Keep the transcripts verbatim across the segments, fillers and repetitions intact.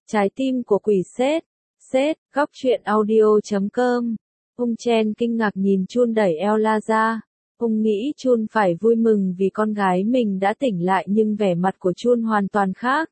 Trái tim của quỷ sết. Sết, góc truyện audio chấm com. Ung Chen kinh ngạc nhìn Chun đẩy Ella ra. Ung nghĩ Chun phải vui mừng vì con gái mình đã tỉnh lại nhưng vẻ mặt của Chun hoàn toàn khác.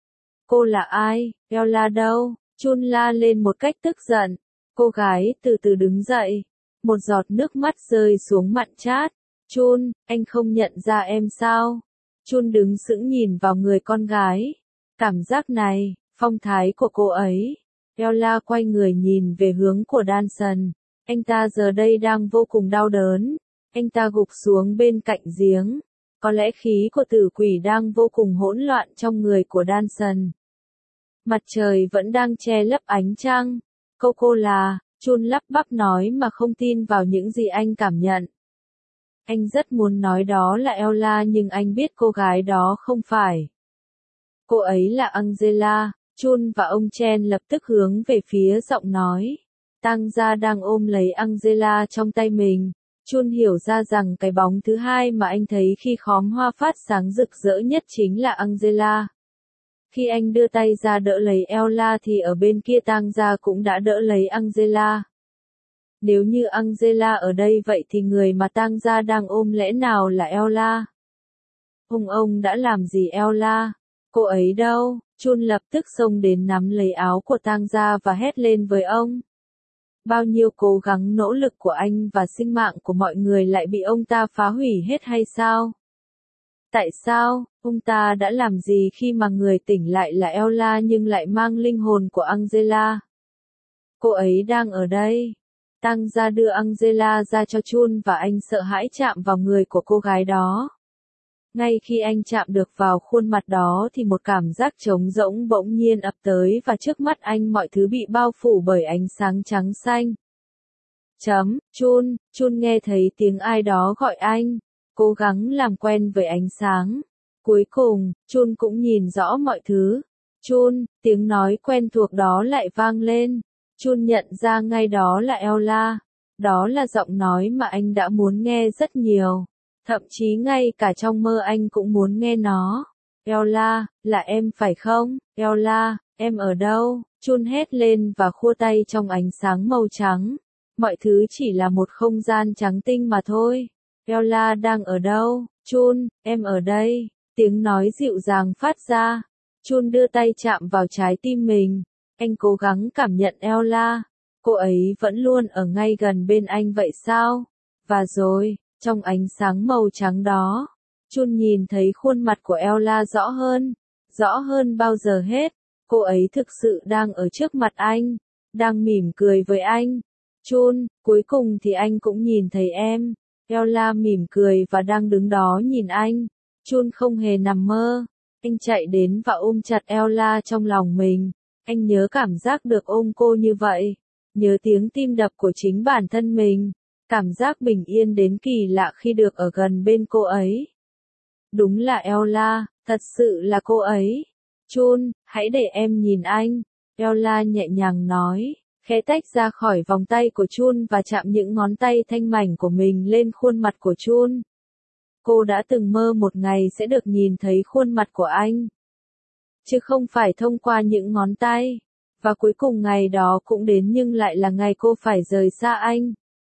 Cô là ai? Ella đâu? Chun la lên một cách tức giận. Cô gái từ từ đứng dậy. Một giọt nước mắt rơi xuống mặn chát. Chun, anh không nhận ra em sao? Chun đứng sững nhìn vào người con gái. Cảm giác này, phong thái của cô ấy. Ella quay người nhìn về hướng của Danson. Anh ta giờ đây đang vô cùng đau đớn. Anh ta gục xuống bên cạnh giếng. Có lẽ khí của tử quỷ đang vô cùng hỗn loạn trong người của Danson. Mặt trời vẫn đang che lấp ánh trăng. Câu cô là, Chun lắp bắp nói mà không tin vào những gì anh cảm nhận. Anh rất muốn nói đó là Ella nhưng anh biết cô gái đó không phải. Cô ấy là Angela. Chun và ông Chen lập tức hướng về phía giọng nói. Tang gia đang ôm lấy Angela trong tay mình. Chun hiểu ra rằng cái bóng thứ hai mà anh thấy khi khóm hoa phát sáng rực rỡ nhất chính là Angela. Khi anh đưa tay ra đỡ lấy Ella thì ở bên kia Tang gia cũng đã đỡ lấy Angela. Nếu như Angela ở đây vậy thì người mà Tang gia đang ôm lẽ nào là Ella? Ông ông đã làm gì Ella? Cô ấy đâu? Chun lập tức xông đến nắm lấy áo của Tang gia và hét lên với ông. Bao nhiêu cố gắng nỗ lực của anh và sinh mạng của mọi người lại bị ông ta phá hủy hết hay sao? Tại sao, ông ta đã làm gì khi mà người tỉnh lại là Ella nhưng lại mang linh hồn của Angela? Cô ấy đang ở đây. Tang gia đưa Angela ra cho Chun và anh sợ hãi chạm vào người của cô gái đó. Ngay khi anh chạm được vào khuôn mặt đó thì một cảm giác trống rỗng bỗng nhiên ập tới và trước mắt anh mọi thứ bị bao phủ bởi ánh sáng trắng xanh. Chấm, Chun, Chun nghe thấy tiếng ai đó gọi anh, cố gắng làm quen với ánh sáng. Cuối cùng, Chun cũng nhìn rõ mọi thứ. Chun, tiếng nói quen thuộc đó lại vang lên. Chun nhận ra ngay đó là Ella. Đó là giọng nói mà anh đã muốn nghe rất nhiều. Thậm chí ngay cả trong mơ anh cũng muốn nghe nó. Ella, là em phải không? Ella, em ở đâu? Chun hét lên và khua tay trong ánh sáng màu trắng. Mọi thứ chỉ là một không gian trắng tinh mà thôi. Ella đang ở đâu? Chun, em ở đây. Tiếng nói dịu dàng phát ra. Chun đưa tay chạm vào trái tim mình. Anh cố gắng cảm nhận Ella. Cô ấy vẫn luôn ở ngay gần bên anh vậy sao? Và rồi, trong ánh sáng màu trắng đó, Chun nhìn thấy khuôn mặt của Ella rõ hơn, rõ hơn bao giờ hết. Cô ấy thực sự đang ở trước mặt anh, đang mỉm cười với anh. Chun, cuối cùng thì anh cũng nhìn thấy em. Ella mỉm cười và đang đứng đó nhìn anh. Chun không hề nằm mơ. Anh chạy đến và ôm chặt Ella trong lòng mình. Anh nhớ cảm giác được ôm cô như vậy. Nhớ tiếng tim đập của chính bản thân mình. Cảm giác bình yên đến kỳ lạ khi được ở gần bên cô ấy. Đúng là Ella, thật sự là cô ấy. Chun, hãy để em nhìn anh. Ella nhẹ nhàng nói, khẽ tách ra khỏi vòng tay của Chun và chạm những ngón tay thanh mảnh của mình lên khuôn mặt của Chun. Cô đã từng mơ một ngày sẽ được nhìn thấy khuôn mặt của anh. Chứ không phải thông qua những ngón tay. Và cuối cùng ngày đó cũng đến nhưng lại là ngày cô phải rời xa anh.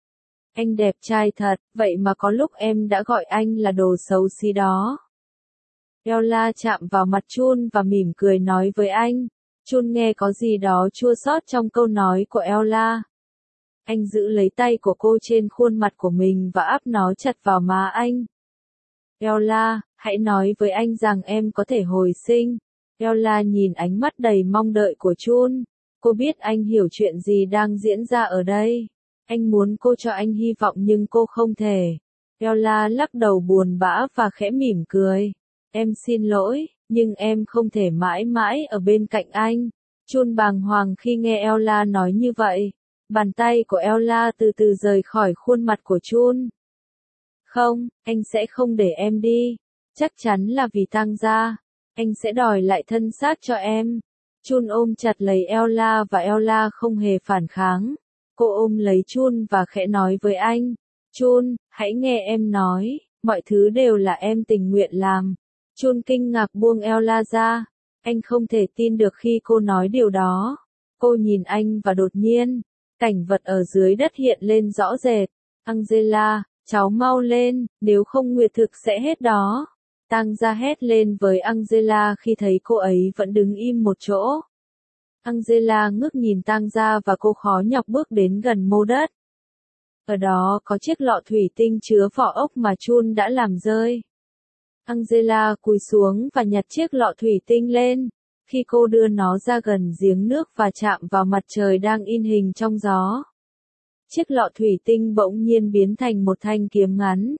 Anh đẹp trai thật, vậy mà có lúc em đã gọi anh là đồ xấu xí đó. Ella chạm vào mặt Chun và mỉm cười nói với anh. Chun nghe có gì đó chua xót trong câu nói của Ella. Anh giữ lấy tay của cô trên khuôn mặt của mình và áp nó chặt vào má anh. Ella, hãy nói với anh rằng em có thể hồi sinh. Ella nhìn ánh mắt đầy mong đợi của Chun. Cô biết anh hiểu chuyện gì đang diễn ra ở đây. Anh muốn cô cho anh hy vọng nhưng cô không thể. Ella lắc đầu buồn bã và khẽ mỉm cười. Em xin lỗi, nhưng em không thể mãi mãi ở bên cạnh anh. Chun bàng hoàng khi nghe Ella nói như vậy. Bàn tay của Ella từ từ rời khỏi khuôn mặt của Chun. Không, anh sẽ không để em đi. Chắc chắn là vì Tang gia. Anh sẽ đòi lại thân xác cho em. Chun ôm chặt lấy Ella và Ella không hề phản kháng. Cô ôm lấy Chun và khẽ nói với anh. Chun, hãy nghe em nói, mọi thứ đều là em tình nguyện làm. Chun kinh ngạc buông Ella ra. Anh không thể tin được khi cô nói điều đó. Cô nhìn anh và đột nhiên, cảnh vật ở dưới đất hiện lên rõ rệt. Angela, cháu mau lên, nếu không nguyệt thực sẽ hết đó. Tang Gia hét lên với Angela khi thấy cô ấy vẫn đứng im một chỗ. Angela ngước nhìn Tang Gia và cô khó nhọc bước đến gần mô đất. Ở đó có chiếc lọ thủy tinh chứa vỏ ốc mà Chun đã làm rơi. Angela cúi xuống và nhặt chiếc lọ thủy tinh lên. Khi cô đưa nó ra gần giếng nước và chạm vào mặt trời đang in hình trong gió, chiếc lọ thủy tinh bỗng nhiên biến thành một thanh kiếm ngắn.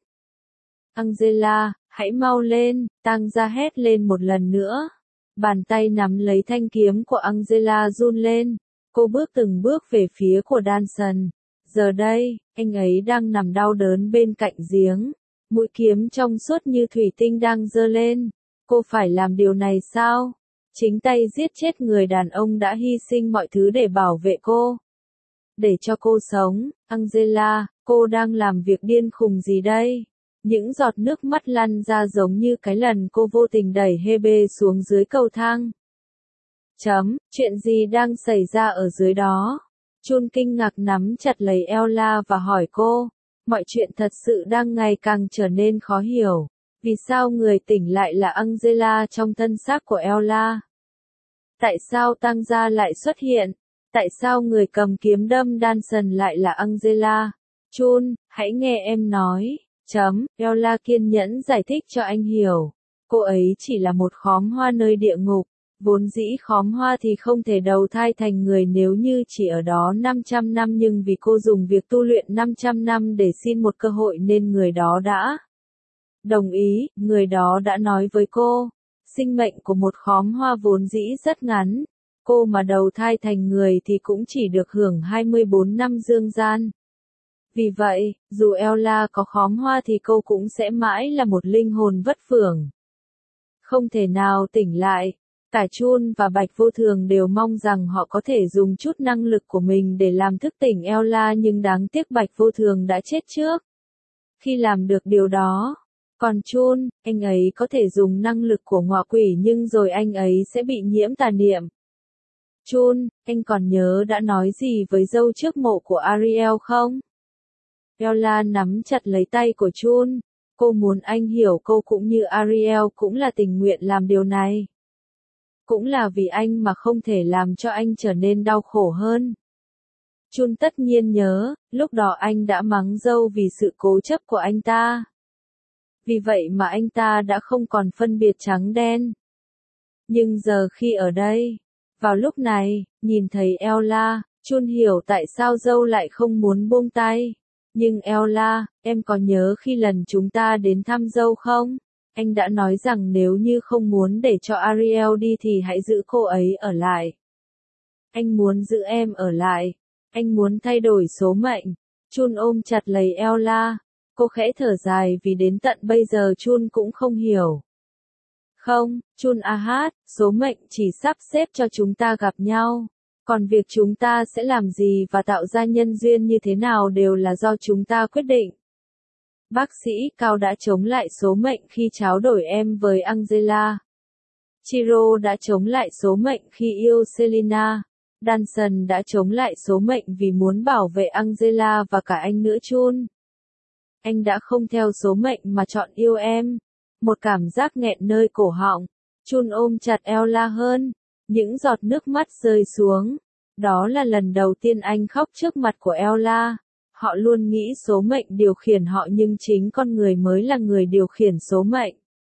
Angela, hãy mau lên, Tang Gia hét lên một lần nữa. Bàn tay nắm lấy thanh kiếm của Angela run lên. Cô bước từng bước về phía của Danson. Giờ đây, anh ấy đang nằm đau đớn bên cạnh giếng. Mũi kiếm trong suốt như thủy tinh đang giơ lên. Cô phải làm điều này sao? Chính tay giết chết người đàn ông đã hy sinh mọi thứ để bảo vệ cô. Để cho cô sống, Angela, cô đang làm việc điên khùng gì đây? Những giọt nước mắt lăn ra giống như cái lần cô vô tình đẩy Hebe xuống dưới cầu thang. Chấm, chuyện gì đang xảy ra ở dưới đó? Chun kinh ngạc nắm chặt lấy Ella và hỏi cô. Mọi chuyện thật sự đang ngày càng trở nên khó hiểu. Vì sao người tỉnh lại là Angela trong thân xác của Ella? Tại sao Tang Gia lại xuất hiện? Tại sao người cầm kiếm đâm Danson lại là Angela? Chun, hãy nghe em nói. Chấm, Ella kiên nhẫn giải thích cho anh hiểu. Cô ấy chỉ là một khóm hoa nơi địa ngục. Vốn dĩ khóm hoa thì không thể đầu thai thành người nếu như chỉ ở đó năm trăm năm, nhưng vì cô dùng việc tu luyện năm trăm năm để xin một cơ hội nên người đó đã đồng ý. Người đó đã nói với cô, sinh mệnh của một khóm hoa vốn dĩ rất ngắn. Cô mà đầu thai thành người thì cũng chỉ được hưởng hai mươi bốn năm dương gian. Vì vậy, dù Ella có khóm hoa thì cô cũng sẽ mãi là một linh hồn vất phưởng, không thể nào tỉnh lại. Cả Chun và Bạch Vô Thường đều mong rằng họ có thể dùng chút năng lực của mình để làm thức tỉnh Ella, nhưng đáng tiếc Bạch Vô Thường đã chết trước khi làm được điều đó. Còn Chun, anh ấy có thể dùng năng lực của ngọa quỷ nhưng rồi anh ấy sẽ bị nhiễm tà niệm. Chun, anh còn nhớ đã nói gì với dâu trước mộ của Ariel không? Ella nắm chặt lấy tay của Chun. Cô muốn anh hiểu cô cũng như Ariel cũng là tình nguyện làm điều này. Cũng là vì anh mà không thể làm cho anh trở nên đau khổ hơn. Chun tất nhiên nhớ, lúc đó anh đã mắng dâu vì sự cố chấp của anh ta. Vì vậy mà anh ta đã không còn phân biệt trắng đen. Nhưng giờ khi ở đây, vào lúc này, nhìn thấy Ella, Chun hiểu tại sao dâu lại không muốn buông tay. Nhưng Ella, em có nhớ khi lần chúng ta đến thăm dâu không? Anh đã nói rằng nếu như không muốn để cho Ariel đi thì hãy giữ cô ấy ở lại. Anh muốn giữ em ở lại. Anh muốn thay đổi số mệnh. Chun ôm chặt lấy Ella. Cô khẽ thở dài vì đến tận bây giờ Chun cũng không hiểu. Không, Chun Ahad, số mệnh chỉ sắp xếp cho chúng ta gặp nhau. Còn việc chúng ta sẽ làm gì và tạo ra nhân duyên như thế nào đều là do chúng ta quyết định. Bác sĩ Cao đã chống lại số mệnh khi tráo đổi em với Angela. Chiro đã chống lại số mệnh khi yêu Selina. Danson đã chống lại số mệnh vì muốn bảo vệ Angela và cả anh nữa Chun. Anh đã không theo số mệnh mà chọn yêu em. Một cảm giác nghẹn nơi cổ họng. Chun ôm chặt Ella hơn. Những giọt nước mắt rơi xuống. Đó là lần đầu tiên anh khóc trước mặt của Ella. Họ luôn nghĩ số mệnh điều khiển họ nhưng chính con người mới là người điều khiển số mệnh.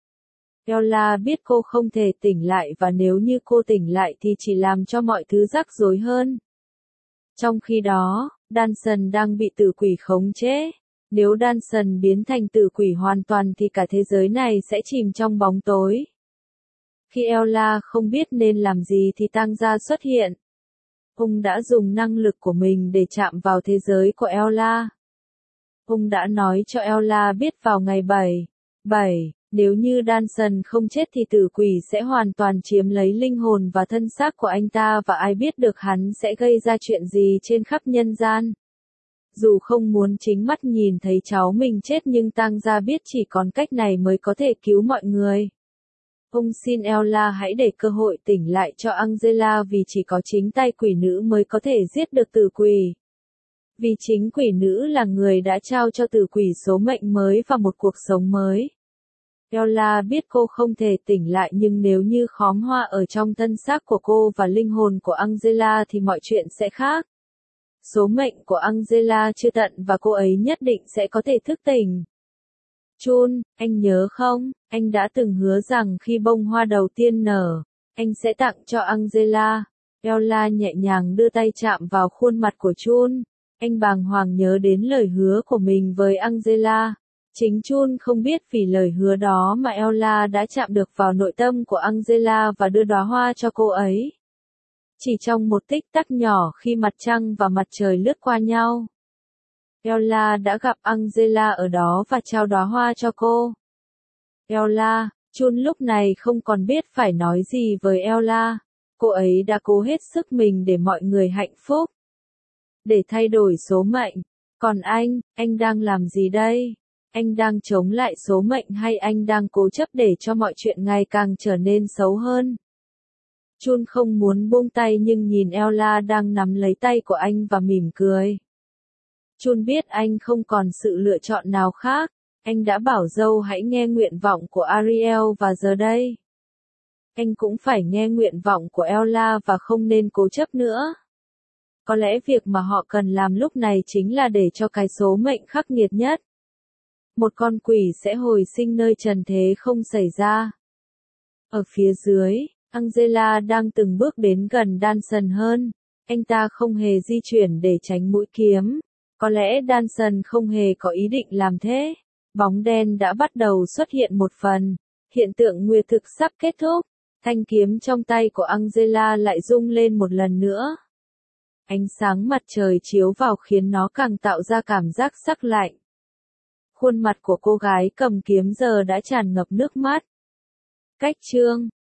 Ella biết cô không thể tỉnh lại và nếu như cô tỉnh lại thì chỉ làm cho mọi thứ rắc rối hơn. Trong khi đó, Danson đang bị tử quỷ khống chế. Nếu Danson biến thành tử quỷ hoàn toàn thì cả thế giới này sẽ chìm trong bóng tối. Khi Ella không biết nên làm gì thì Tang Gia xuất hiện. Ông đã dùng năng lực của mình để chạm vào thế giới của Ella. Ông đã nói cho Ella biết vào ngày bảy, bảy, nếu như Danson không chết thì tử quỷ sẽ hoàn toàn chiếm lấy linh hồn và thân xác của anh ta và ai biết được hắn sẽ gây ra chuyện gì trên khắp nhân gian. Dù không muốn chính mắt nhìn thấy cháu mình chết nhưng Tang Gia biết chỉ còn cách này mới có thể cứu mọi người. Ông xin Ella hãy để cơ hội tỉnh lại cho Angela vì chỉ có chính tay quỷ nữ mới có thể giết được tử quỷ. Vì chính quỷ nữ là người đã trao cho tử quỷ số mệnh mới và một cuộc sống mới. Ella biết cô không thể tỉnh lại nhưng nếu như khóm hoa ở trong thân xác của cô và linh hồn của Angela thì mọi chuyện sẽ khác. Số mệnh của Angela chưa tận và cô ấy nhất định sẽ có thể thức tỉnh. Jun, anh nhớ không, anh đã từng hứa rằng khi bông hoa đầu tiên nở, anh sẽ tặng cho Angela. Ella nhẹ nhàng đưa tay chạm vào khuôn mặt của Jun. Anh bàng hoàng nhớ đến lời hứa của mình với Angela. Chính Jun không biết vì lời hứa đó mà Ella đã chạm được vào nội tâm của Angela và đưa đóa hoa cho cô ấy. Chỉ trong một tích tắc nhỏ khi mặt trăng và mặt trời lướt qua nhau, Ella đã gặp Angela ở đó và trao đóa hoa cho cô. Ella, Jun lúc này không còn biết phải nói gì với Ella. Cô ấy đã cố hết sức mình để mọi người hạnh phúc, để thay đổi số mệnh. Còn anh, anh đang làm gì đây? Anh đang chống lại số mệnh hay anh đang cố chấp để cho mọi chuyện ngày càng trở nên xấu hơn? Jun không muốn buông tay nhưng nhìn Ella đang nắm lấy tay của anh và mỉm cười. Jun biết anh không còn sự lựa chọn nào khác. Anh đã bảo dâu hãy nghe nguyện vọng của Ariel và giờ đây, anh cũng phải nghe nguyện vọng của Ella và không nên cố chấp nữa. Có lẽ việc mà họ cần làm lúc này chính là để cho cái số mệnh khắc nghiệt nhất, một con quỷ sẽ hồi sinh nơi trần thế không xảy ra. Ở phía dưới, Angela đang từng bước đến gần Danson hơn. Anh ta không hề di chuyển để tránh mũi kiếm. Có lẽ Danson không hề có ý định làm thế. Bóng đen đã bắt đầu xuất hiện một phần. Hiện tượng nguyệt thực sắp kết thúc. Thanh kiếm trong tay của Angela lại rung lên một lần nữa. Ánh sáng mặt trời chiếu vào khiến nó càng tạo ra cảm giác sắc lạnh. Khuôn mặt của cô gái cầm kiếm giờ đã tràn ngập nước mắt. Cách chương